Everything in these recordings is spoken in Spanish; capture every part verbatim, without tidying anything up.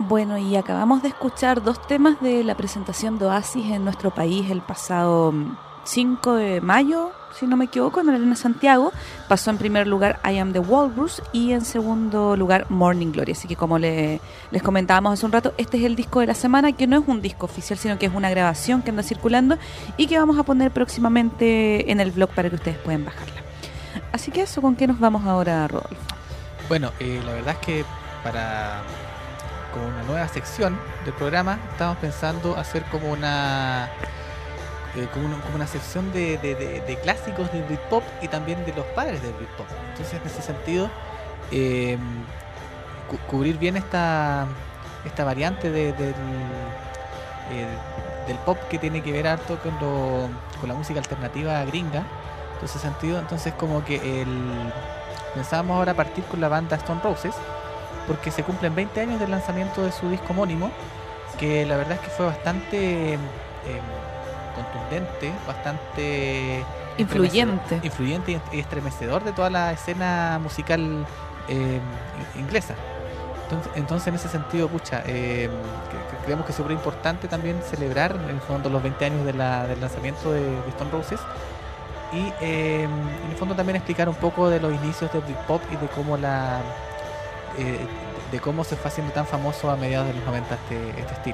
Bueno, y acabamos de escuchar dos temas de la presentación de Oasis en nuestro país el pasado cinco de mayo, si no me equivoco, en la Arena Santiago. Pasó en primer lugar I Am the Walrus y en segundo lugar Morning Glory. Así que como le, les comentábamos hace un rato, este es el disco de la semana, que no es un disco oficial, sino que es una grabación que anda circulando y que vamos a poner próximamente en el blog para que ustedes puedan bajarla. Así que eso, ¿con qué nos vamos ahora, Rodolfo? Bueno, eh, la verdad es que para como una nueva sección del programa estamos pensando hacer como una eh, como, una, como una sección de, de, de, de clásicos del Britpop y también de los padres del Britpop. Entonces, en ese sentido, eh, cu cubrir bien esta esta variante de, del, eh, del pop que tiene que ver harto con, lo, con la música alternativa gringa. En ese sentido, entonces como que el pensábamos ahora partir con la banda Stone Roses, porque se cumplen veinte años del lanzamiento de su disco homónimo, que la verdad es que fue bastante eh, contundente, bastante influyente influyente y estremecedor de toda la escena musical eh, inglesa. Entonces, entonces en ese sentido, pucha, eh, creemos que es súper importante también celebrar en el fondo los veinte años de la, del lanzamiento de, de Stone Roses. Y eh, en el fondo también explicar un poco de los inicios del Britpop y de cómo la eh, de cómo se fue haciendo tan famoso a mediados de los noventa este, este estilo.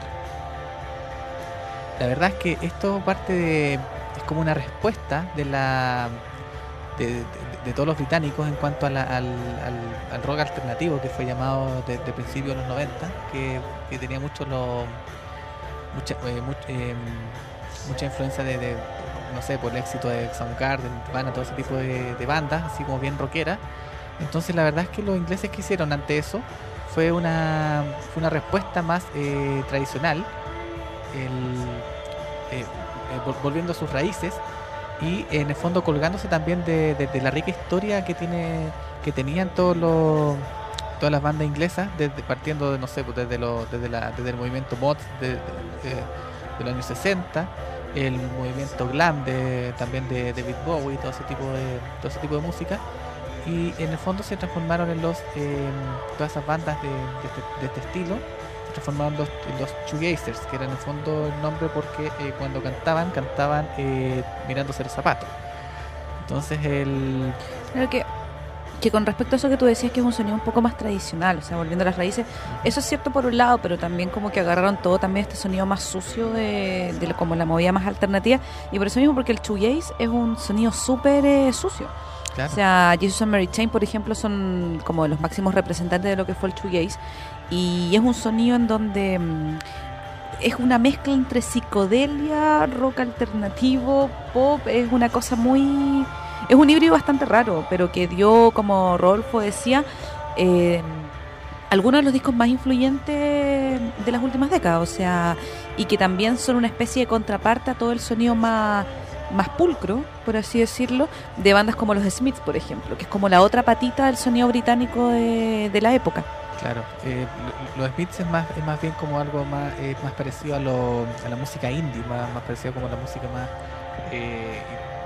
La verdad es que esto parte de es como una respuesta de la de, de, de todos los británicos en cuanto a la, al, al, al rock alternativo, que fue llamado desde de principios de los noventa, que, que tenía mucho lo, mucha, eh, much, eh, mucha influencia de, de no sé, por el éxito de Soundgarden, Nirvana, todo ese tipo de, de bandas, así como bien rockera. Entonces la verdad es que los ingleses que hicieron ante eso fue una, fue una respuesta más eh, tradicional, el, eh, eh, volviendo a sus raíces y en el fondo colgándose también de, de, de la rica historia que tiene que tenían todos los todas las bandas inglesas, desde, partiendo de no sé, pues desde, lo, desde, la, desde el movimiento mod de, de, de, de los años sesenta, el movimiento glam de, también de David Bowie, todo ese tipo de todo ese tipo de música, y en el fondo se transformaron en los eh, todas esas bandas de, de, este, de este estilo se transformaron en los, en los shoegazers, que era en el fondo el nombre porque eh, cuando cantaban cantaban eh, mirándose el zapato. Entonces el creo que que con respecto a eso que tú decías, que es un sonido un poco más tradicional, o sea, volviendo a las raíces, eso es cierto por un lado, pero también como que agarraron todo también este sonido más sucio de, de como la movida más alternativa, y por eso mismo, porque el shoegaze es un sonido súper eh, sucio. Claro. O sea, Jesus and Mary Chain, por ejemplo, son como los máximos representantes de lo que fue el shoegaze, y es un sonido en donde mmm, es una mezcla entre psicodelia, rock alternativo, pop, es una cosa muy... Es un híbrido bastante raro, pero que dio, como Rodolfo decía, eh, algunos de los discos más influyentes de las últimas décadas, o sea, y que también son una especie de contraparte a todo el sonido más, más pulcro, por así decirlo, de bandas como los Smiths, por ejemplo, que es como la otra patita del sonido británico de, de la época. Claro, eh, los Smiths es más, es más bien como algo más, eh, más parecido a, lo, a la música indie, más, más parecido como a la música más... Eh,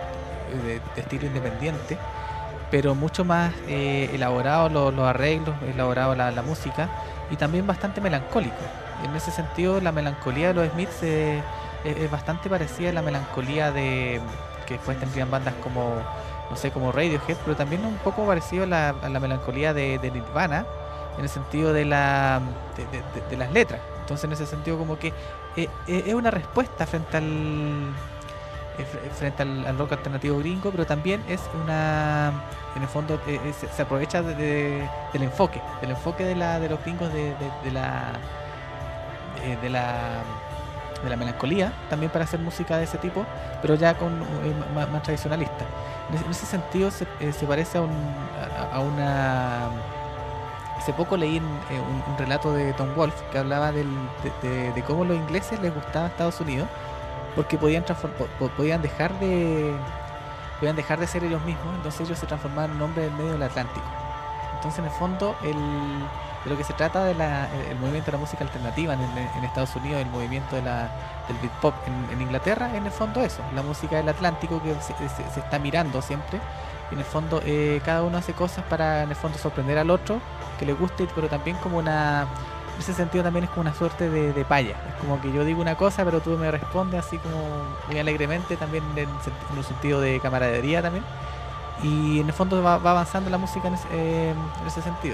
De, de estilo independiente, pero mucho más eh, elaborado los, los arreglos, elaborado la, la música, y también bastante melancólico. En ese sentido, la melancolía de los Smiths eh, es, es bastante parecida a la melancolía de que después tendrían bandas como, no sé, como Radiohead, pero también un poco parecido a la, a la melancolía de, de Nirvana, en el sentido de, la, de, de, de, de las letras. Entonces, en ese sentido, como que eh, eh, es una respuesta frente al frente al, al rock alternativo gringo, pero también es una, en el fondo eh, es, se aprovecha de, de, del enfoque del enfoque de la de los gringos de, de, de la de, de la de la melancolía también para hacer música de ese tipo, pero ya con eh, más, más tradicionalista. En ese, en ese sentido se, eh, se parece a un a, a una hace poco leí en, eh, un, un relato de Tom Wolfe que hablaba del, de, de, de cómo los ingleses les gustaba Estados Unidos, porque podían podían dejar de podían dejar de ser ellos mismos, entonces ellos se transformaban en un hombre en medio del Atlántico. Entonces, en el fondo, el, de lo que se trata de la, el, el movimiento de la música alternativa en, en Estados Unidos, el movimiento de la, del Britpop en, en Inglaterra, en el fondo eso, la música del Atlántico que se, se, se está mirando siempre, y en el fondo eh, cada uno hace cosas para, en el fondo, sorprender al otro, que le guste, pero también como una ese sentido también es como una suerte de, de paya. Es como que yo digo una cosa, pero tú me respondes así como muy alegremente, también en, en un sentido de camaradería también. Y en el fondo va, va avanzando la música en ese, eh, en ese sentido.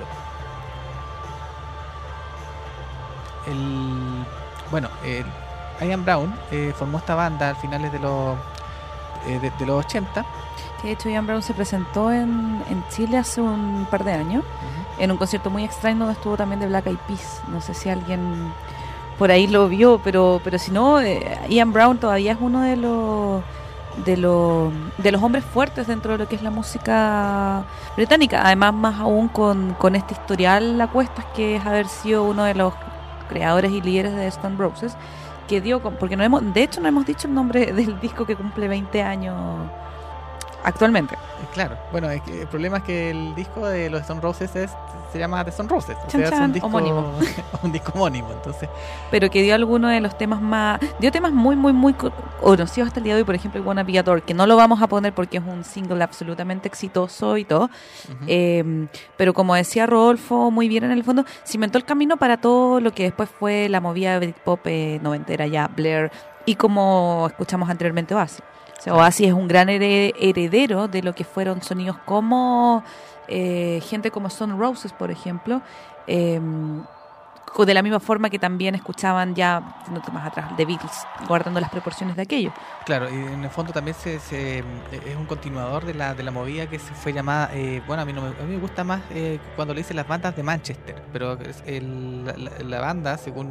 El, bueno, el, Ian Brown eh, formó esta banda a finales de los, eh, de, de los ochenta. Que de hecho Ian Brown se presentó en, en Chile hace un par de años, uh-huh. en un concierto muy extraño donde estuvo también de Black Eyed Peas. No sé si alguien por ahí lo vio, pero pero si no, eh, Ian Brown todavía es uno de los de los de los hombres fuertes dentro de lo que es la música británica. Además, más aún con, con este historial a cuestas, que es haber sido uno de los creadores y líderes de Stone Roses, que dio, porque no hemos, de hecho no hemos dicho el nombre del disco que cumple veinte años actualmente. Claro, bueno, es que el problema es que el disco de los Stone Roses es, se llama The Stone Roses, o chan, sea, chan, es un disco homónimo. un disco homónimo, entonces. Pero que dio algunos de los temas más, dio temas muy, muy, muy conocidos hasta el día de hoy, por ejemplo, el Wanna Be Adored, que no lo vamos a poner porque es un single absolutamente exitoso y todo, uh-huh. eh, pero como decía Rodolfo muy bien en el fondo, cimentó el camino para todo lo que después fue la movida Britpop eh, noventera ya, Blair, y como escuchamos anteriormente, Oasis. O sea, Oasis es un gran heredero de lo que fueron sonidos como eh, gente como Stone Roses, por ejemplo, eh, de la misma forma que también escuchaban ya más atrás The Beatles, guardando las proporciones de aquello. Claro, y en el fondo también se, se, es un continuador de la de la movida que se fue llamada, eh, bueno, a mí, no me, a mí me gusta más eh, cuando le dicen las bandas de Manchester, pero el, la, la banda, según...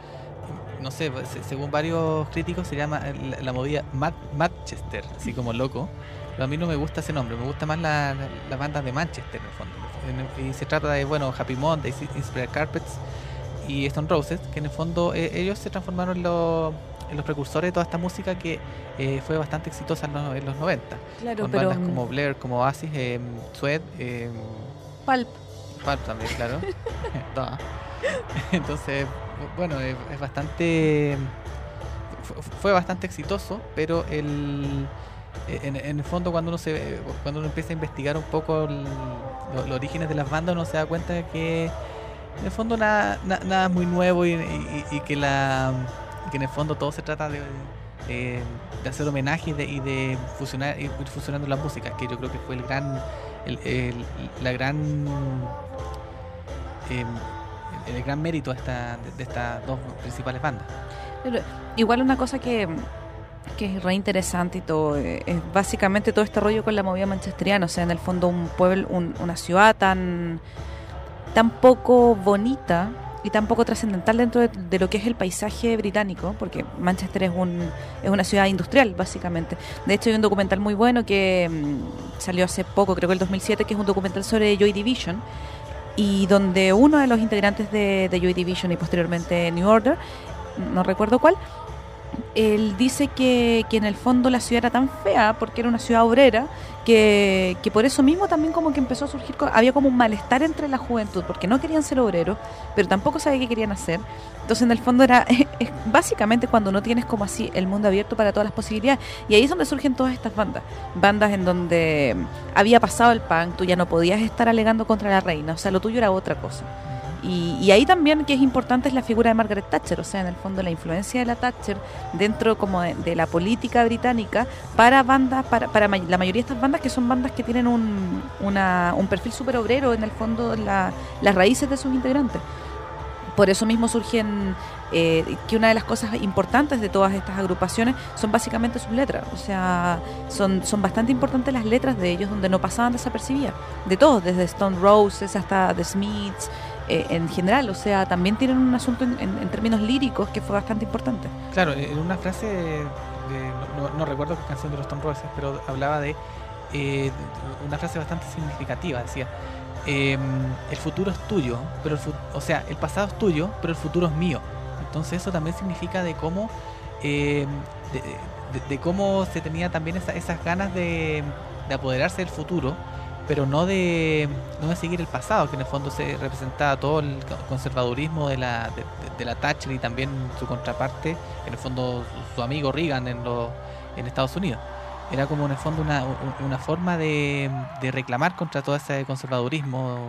no sé, según varios críticos se llama la, la movida Mad, Manchester, así como loco, pero a mí no me gusta ese nombre, me gusta más la, la, la banda de Manchester en el fondo, y se trata de, bueno, Happy Mondays, Inspired Carpets y Stone Roses, que en el fondo eh, ellos se transformaron en los, en los precursores de toda esta música que eh, fue bastante exitosa en los, en los noventa, claro, con pero bandas como Blair, como Oasis, eh, Suede, eh, Pulp Pulp también, claro. Entonces, bueno, es, es bastante fue bastante exitoso, pero el en, en el fondo cuando uno se cuando uno empieza a investigar un poco el, los, los orígenes de las bandas, uno se da cuenta de que en el fondo nada nada, nada es muy nuevo y, y, y que la y que en el fondo todo se trata de eh, de hacer homenajes de, y de fusionar ir fusionando las músicas, que yo creo que fue el gran el, el, la gran eh, el gran mérito de, esta, de, de estas dos principales bandas. Pero igual una cosa que, que es re interesante y todo, eh, es básicamente todo este rollo con la movida manchesteriana, o sea, en el fondo un pueblo, un, una ciudad tan, tan poco bonita y tan poco trascendental dentro de, de lo que es el paisaje británico, porque Manchester es un es una ciudad industrial, básicamente. De hecho, hay un documental muy bueno que mmm, salió hace poco, creo que el dos mil siete, que es un documental sobre Joy Division, y donde uno de los integrantes de, de Joy Division y posteriormente New Order, no recuerdo cuál, él dice que, que en el fondo la ciudad era tan fea porque era una ciudad obrera que, que por eso mismo también como que empezó a surgir, había como un malestar entre la juventud porque no querían ser obreros, pero tampoco sabía qué querían hacer. Entonces en el fondo era es, es básicamente cuando no tienes como así el mundo abierto para todas las posibilidades, y ahí es donde surgen todas estas bandas bandas en donde había pasado el punk, tú ya no podías estar alegando contra la reina, o sea, lo tuyo era otra cosa. Y, y ahí también que es importante es la figura de Margaret Thatcher, o sea, en el fondo la influencia de la Thatcher dentro como de, de la política británica para bandas, para, para la mayoría de estas bandas que son bandas que tienen un, una, un perfil súper obrero, en el fondo la, las raíces de sus integrantes. Por eso mismo surgen, eh, que una de las cosas importantes de todas estas agrupaciones son básicamente sus letras, o sea, son, son bastante importantes las letras de ellos, donde no pasaban desapercibidas, de todos, desde Stone Roses hasta The Smiths, eh, en general, o sea, también tienen un asunto en, en, en términos líricos que fue bastante importante. Claro, en una frase, de, no, no, no recuerdo qué canción de los Stone Roses, pero hablaba de eh, una frase bastante significativa, decía: eh, el futuro es tuyo, pero el fu- o sea, el pasado es tuyo, pero el futuro es mío. Entonces eso también significa de cómo eh, de, de, de cómo se tenía también esa, esas ganas de, de apoderarse del futuro, pero no de no de seguir el pasado, que en el fondo se representaba todo el conservadurismo de la de, de la Thatcher y también su contraparte, en el fondo su, su amigo Reagan en los en Estados Unidos. Era como en el fondo una, una forma de, de reclamar contra todo ese conservadurismo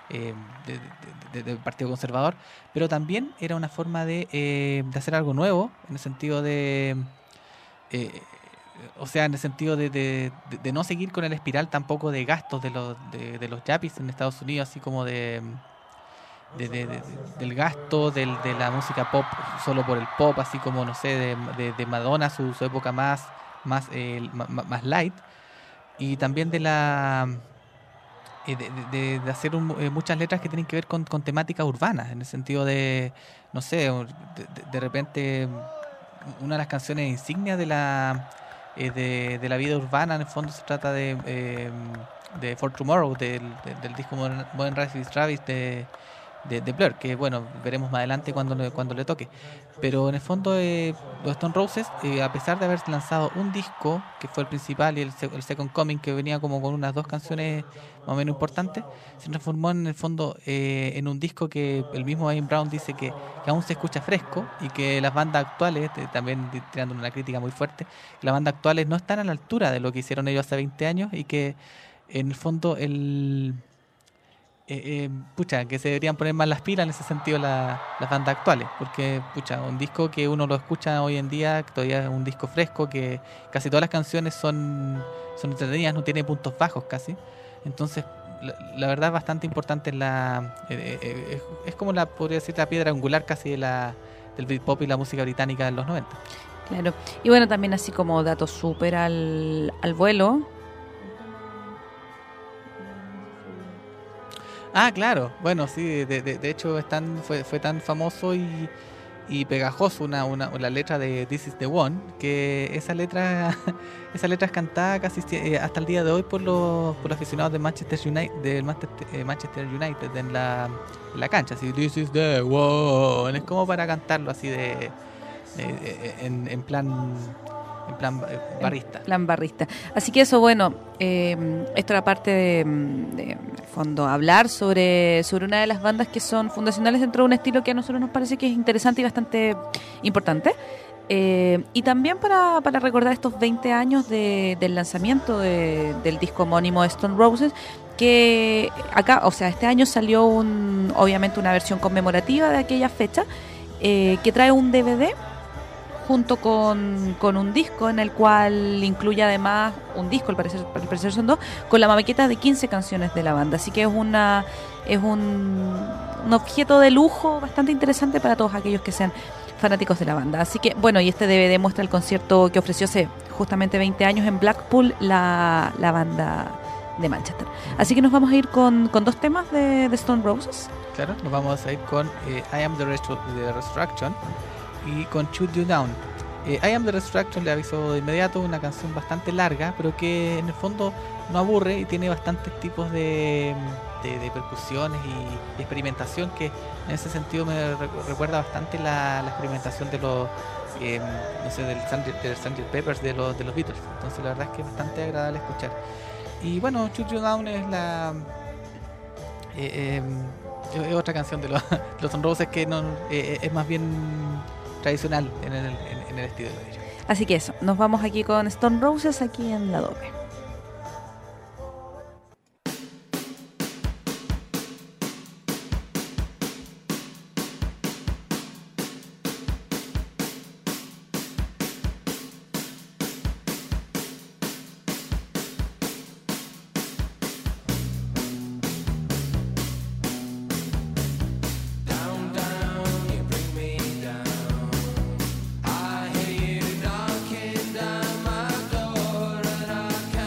eh, de, de, de, del Partido Conservador, pero también era una forma de, eh, de hacer algo nuevo, en el sentido de... Eh, o sea, en el sentido de, de, de, de no seguir con el espiral tampoco de gastos de los, de, de los yappies en Estados Unidos, así como de... De, de, de, del gasto del, de la música pop solo por el pop, así como, no sé, de, de, de Madonna, su, su época más, más, eh, más, más light, y también de la eh, de, de, de hacer un, eh, muchas letras que tienen que ver con, con temáticas urbanas, en el sentido de, no sé, de, de, de repente una de las canciones insignias de la eh, de, de la vida urbana, en el fondo se trata de eh, de For Tomorrow, del, de, del disco Modern, Modern Rabbit Rabbit de De, de Blur, que bueno, veremos más adelante cuando le, cuando le toque. Pero en el fondo eh, los Stone Roses, eh, a pesar de haber lanzado un disco, que fue el principal, y el, el Second Coming, que venía como con unas dos canciones más o menos importantes, se transformó en el fondo eh, en un disco que el mismo Ian Brown dice que, que aún se escucha fresco, y que las bandas actuales, eh, también tirando una crítica muy fuerte, que las bandas actuales no están a la altura de lo que hicieron ellos hace veinte años, y que en el fondo el... Eh, eh, pucha, que se deberían poner más las pilas en ese sentido la, las bandas actuales, porque pucha, un disco que uno lo escucha hoy en día, que todavía es un disco fresco, que casi todas las canciones son, son entretenidas, no tiene puntos bajos casi, entonces la, la verdad es bastante importante la eh, eh, es, es como la, podría decir, la piedra angular casi de la, del Britpop y la música británica de los noventa. Claro, y bueno, también así como dato súper al, al vuelo. Ah, claro. Bueno, sí, de, de, de hecho es tan, fue, fue tan famoso y, y pegajoso una, una, la letra de This Is The One, que esa letra esa letra es cantada casi eh, hasta el día de hoy por los, por los aficionados de Manchester United, del Manchester, eh, Manchester United en la, en la cancha. Así, This Is The One. Es como para cantarlo así de, de, de en, en plan... en plan barrista. En plan barrista. Así que eso, bueno, eh, esto era parte de, de, en el fondo, hablar sobre, sobre una de las bandas que son fundacionales dentro de un estilo que a nosotros nos parece que es interesante y bastante importante. Eh, y también para, para recordar estos veinte años de, del lanzamiento de, del disco homónimo de Stone Roses, que acá, o sea, este año salió un, obviamente una versión conmemorativa de aquella fecha, eh, que trae un D V D junto con, con un disco en el cual incluye además un disco, al parecer, al parecer son dos, con la maqueta de quince canciones de la banda. Así que es una es un, un objeto de lujo bastante interesante para todos aquellos que sean fanáticos de la banda. Así que, bueno, y este D V D muestra el concierto que ofreció hace justamente veinte años en Blackpool la, la banda de Manchester. Así que nos vamos a ir con, con dos temas de, de Stone Roses. Claro, nos vamos a ir con eh, I Am The, Restru- the Resurrection y con Shoot You Down. eh, I Am The Resurrection, le aviso de inmediato, una canción bastante larga, pero que en el fondo no aburre y tiene bastantes tipos de, de, de percusiones y, y experimentación, que en ese sentido me re- recuerda bastante la, la experimentación de los eh, no sé, del sergeant Pepper's de los, de los Beatles. Entonces la verdad es que es bastante agradable escuchar. Y bueno, Shoot You Down es la eh, eh, es otra canción de los, los Stone Roses que no, eh, es más bien tradicional en el, en, en el estilo de ellos. Así que eso, nos vamos aquí con Stone Roses aquí en la doble. I hear you knocking down my door, and I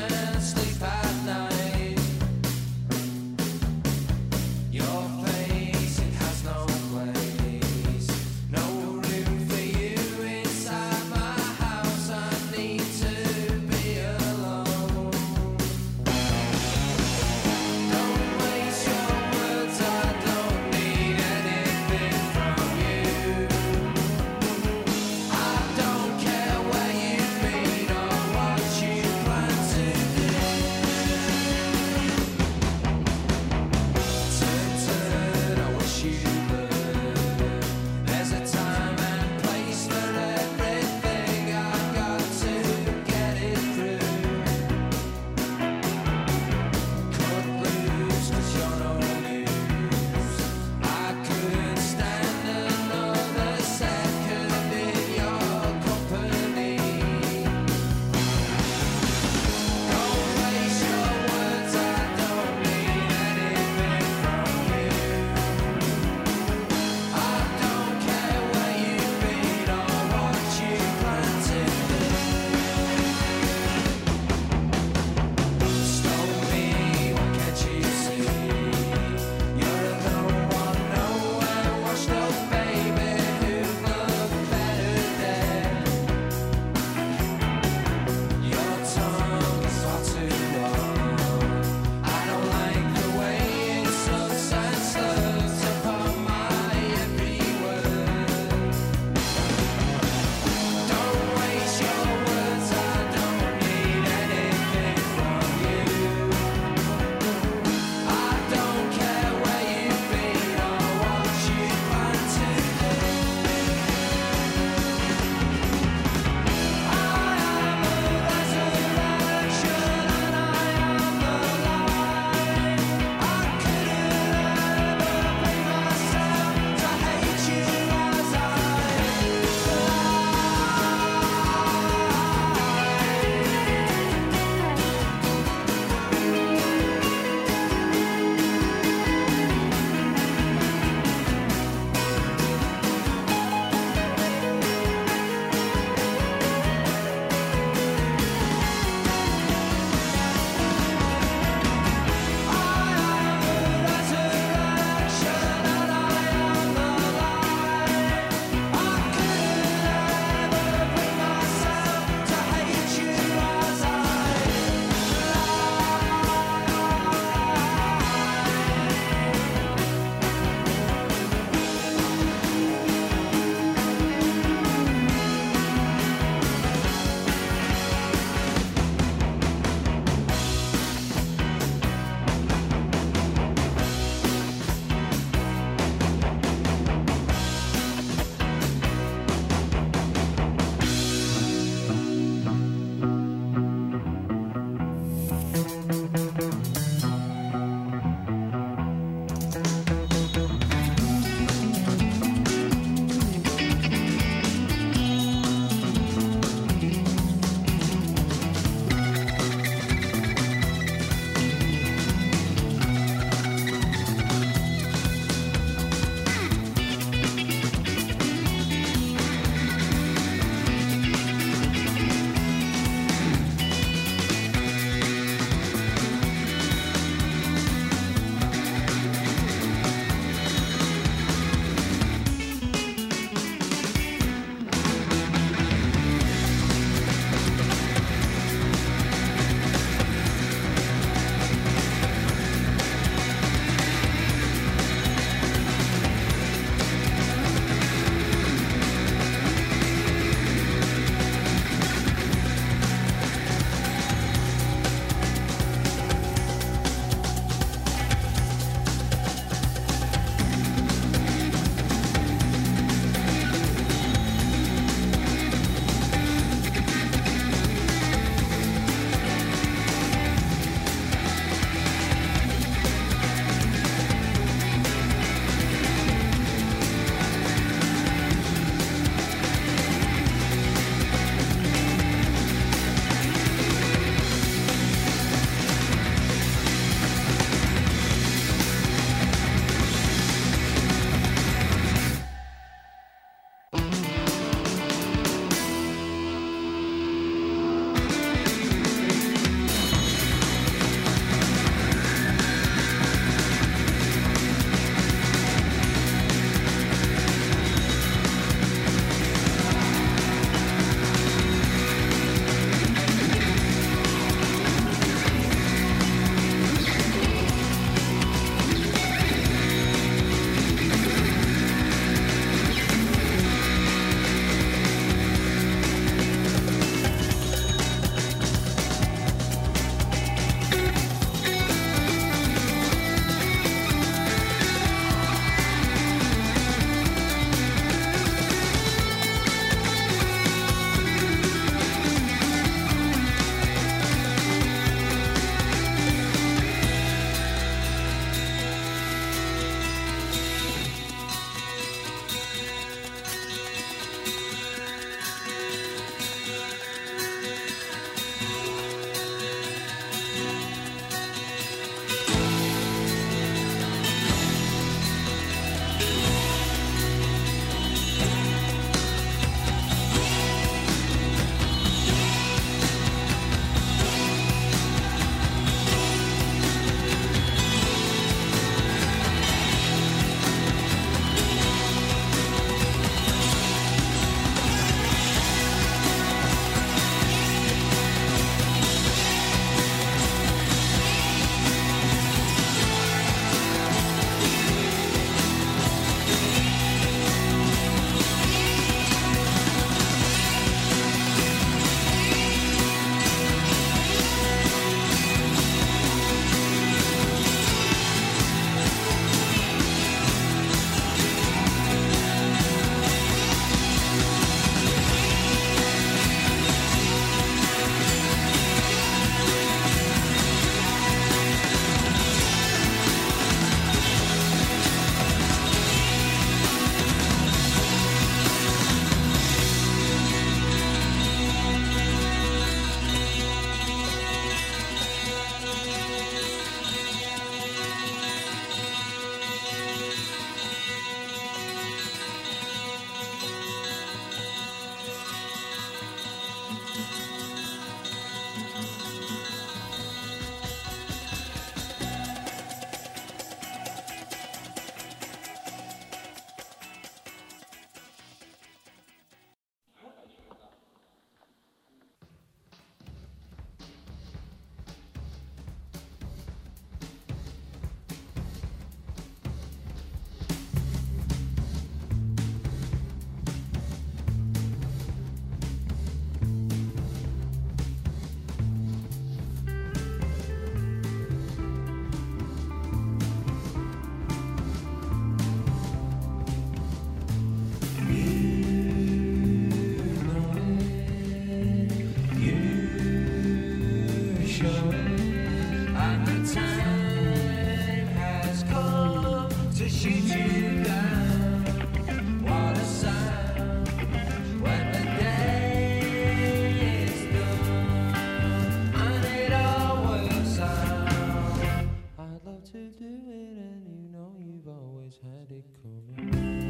shoot you down. What a sound when the day is done and it all works out. I'd love to do it and you know you've always had it coming.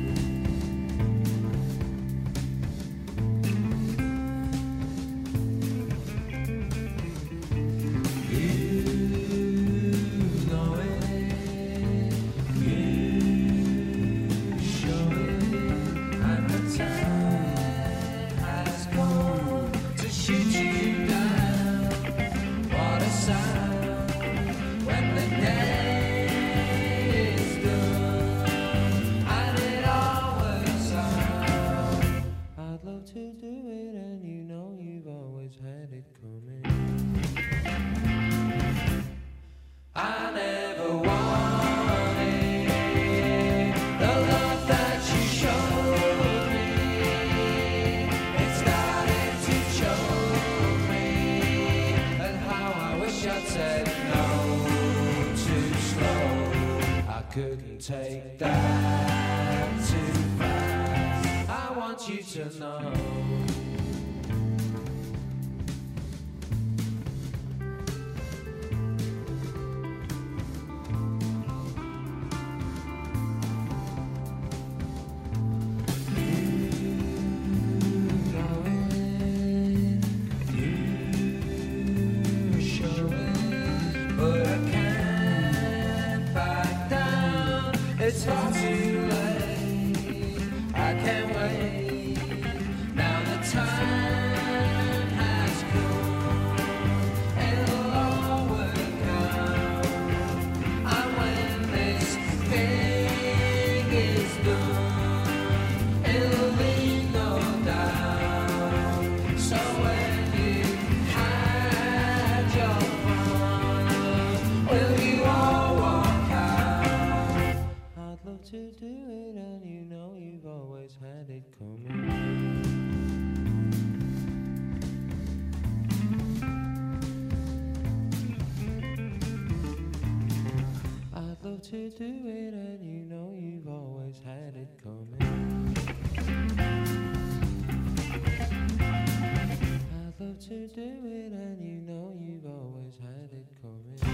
Couldn't take that too fast. I want you to know. It's far too late, I can't wait. Now the time has come, it'll all work out. And when this thing is done, it'll be no doubt. So when you had your fun, will you all walk out? I'd love to do it and you know you've always had it coming. I'd love to do it and you know you've always had it coming. I'd love to do it and you know you've always had it coming.